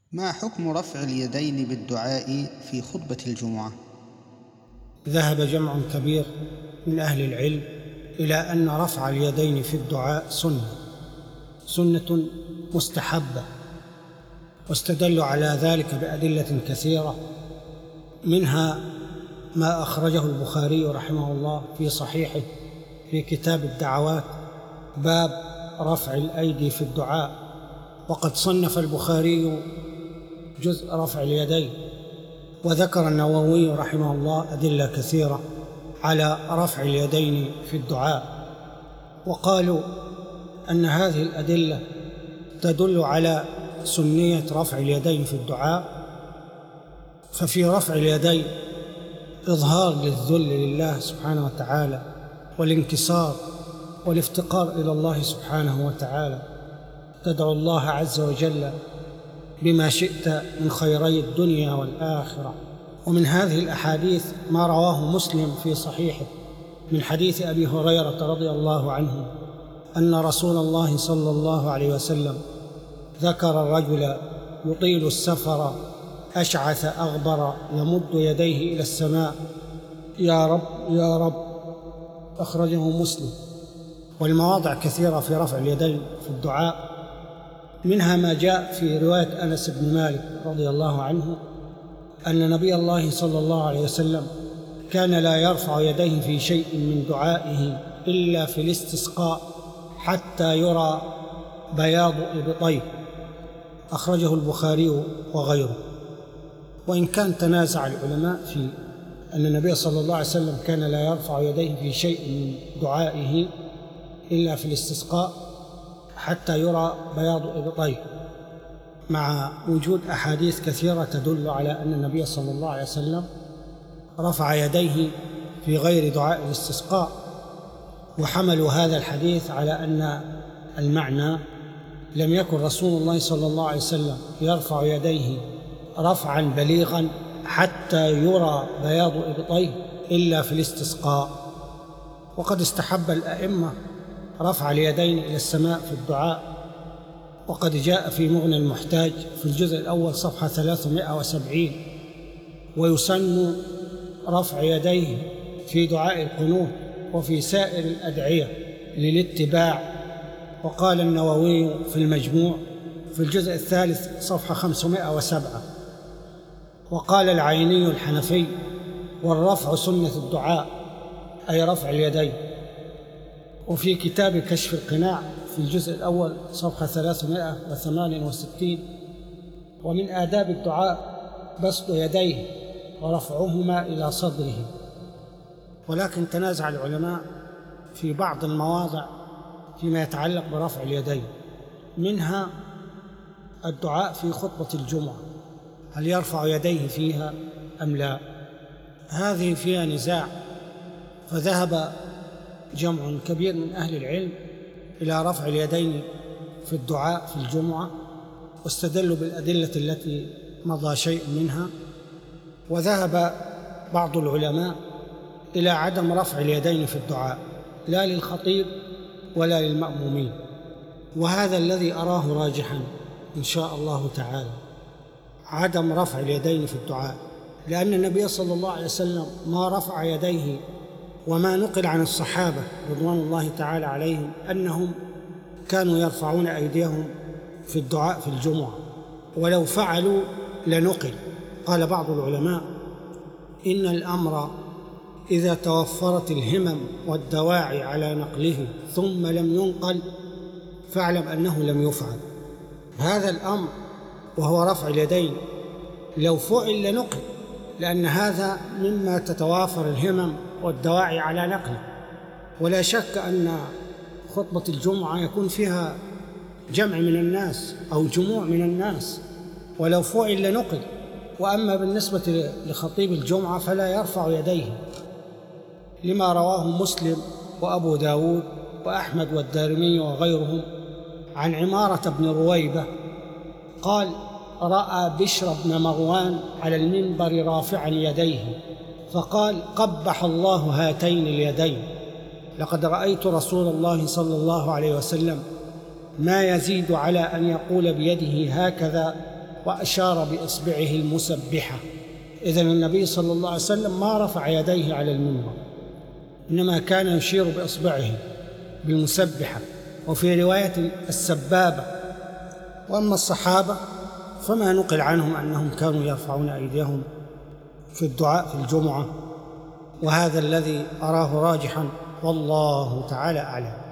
ما حكم رفع اليدين بالدعاء في خطبة الجمعة؟ ذهب جمع كبير من أهل العلم إلى أن رفع اليدين في الدعاء سنة مستحبة، واستدلوا على ذلك بأدلة كثيرة، منها ما أخرجه البخاري رحمه الله في صحيحه في كتاب الدعوات باب رفع الأيدي في الدعاء. وقد صنف البخاري جزء رفع اليدين، وذكر النووي رحمه الله أدلة كثيرة على رفع اليدين في الدعاء، وقالوا أن هذه الأدلة تدل على سنية رفع اليدين في الدعاء. ففي رفع اليدين إظهار للذل لله سبحانه وتعالى، والانكسار والافتقار إلى الله سبحانه وتعالى، تدعو الله عز وجل بما شئت من خيري الدنيا والآخرة. ومن هذه الأحاديث ما رواه مسلم في صحيحه من حديث أبي هريرة رضي الله عنه أن رسول الله صلى الله عليه وسلم ذكر الرجل يطيل السفر أشعث أغبر يمد يديه إلى السماء: يا رب يا رب، أخرجه مسلم. والمواضع كثيرة في رفع اليدين في الدعاء، منها ما جاء في رواية أنس بن مالك رضي الله عنه أن نبي الله صلى الله عليه وسلم كان لا يرفع يديه في شيء من دعائه إلا في الاستسقاء حتى يرى بياض إبطيه، أخرجه البخاري وغيره. وإن كان تنازع العلماء في أن النبي صلى الله عليه وسلم كان لا يرفع يديه في شيء من دعائه إلا في الاستسقاء حتى يرى بياض إبطيه، مع وجود أحاديث كثيرة تدل على أن النبي صلى الله عليه وسلم رفع يديه في غير دعاء الاستسقاء، وحملوا هذا الحديث على أن المعنى لم يكن رسول الله صلى الله عليه وسلم يرفع يديه رفعا بليغا حتى يرى بياض إبطيه إلا في الاستسقاء. وقد استحب الأئمة رفع اليدين إلى السماء في الدعاء، وقد جاء في مغني المحتاج في الجزء الأول صفحة 370: ويسن رفع يديه في دعاء القنوت وفي سائر الأدعية للاتباع. وقال النووي في المجموع في الجزء الثالث صفحة 507. وقال العيني الحنفي: والرفع سنة الدعاء، أي رفع اليدين. وفي كتاب كشف القناع في الجزء الأول صفحة 368: ومن آداب الدعاء بسط يديه ورفعهما إلى صدره. ولكن تنازع العلماء في بعض المواضع فيما يتعلق برفع اليدين، منها الدعاء في خطبة الجمعة، هل يرفع يديه فيها أم لا؟ هذه فيها نزاع، فذهب جمع كبير من أهل العلم إلى رفع اليدين في الدعاء في الجمعة، واستدلوا بالأدلة التي مضى شيء منها. وذهب بعض العلماء إلى عدم رفع اليدين في الدعاء، لا للخطيب ولا للمأمومين، وهذا الذي أراه راجحا إن شاء الله تعالى، عدم رفع اليدين في الدعاء، لأن النبي صلى الله عليه وسلم ما رفع يديه، وما نقل عن الصحابة رضوان الله تعالى عليهم أنهم كانوا يرفعون أيديهم في الدعاء في الجمعة، ولو فعلوا لنقل. قال بعض العلماء: إن الأمر إذا توفرت الهمم والدواعي على نقله ثم لم ينقل فاعلم أنه لم يفعل. هذا الأمر وهو رفع اليدين لو فعل لنقل، لأن هذا مما تتوافر الهمم والدواعي على نقله. ولا شك أن خطبة الجمعة يكون فيها جمع من الناس أو جموع من الناس، ولو فعل لنقل. وأما بالنسبة لخطيب الجمعة فلا يرفع يديه، لما رواه مسلم وأبو داود وأحمد والدارمي وغيرهم عن عمارة بن رويبة قال: رأى بشر بن مروان على المنبر رافعا يديه فقال: قبح الله هاتين اليدين، لقد رأيت رسول الله صلى الله عليه وسلم ما يزيد على أن يقول بيده هكذا وأشار بإصبعه المسبحة. إذن النبي صلى الله عليه وسلم ما رفع يديه على المنبر، إنما كان يشير بإصبعه بالمسبحة، وفي رواية السبابة. وأما الصحابة فما نقل عنهم أنهم كانوا يرفعون أيديهم في الدعاء في الجمعة، وهذا الذي أراه راجحا والله تعالى أعلم.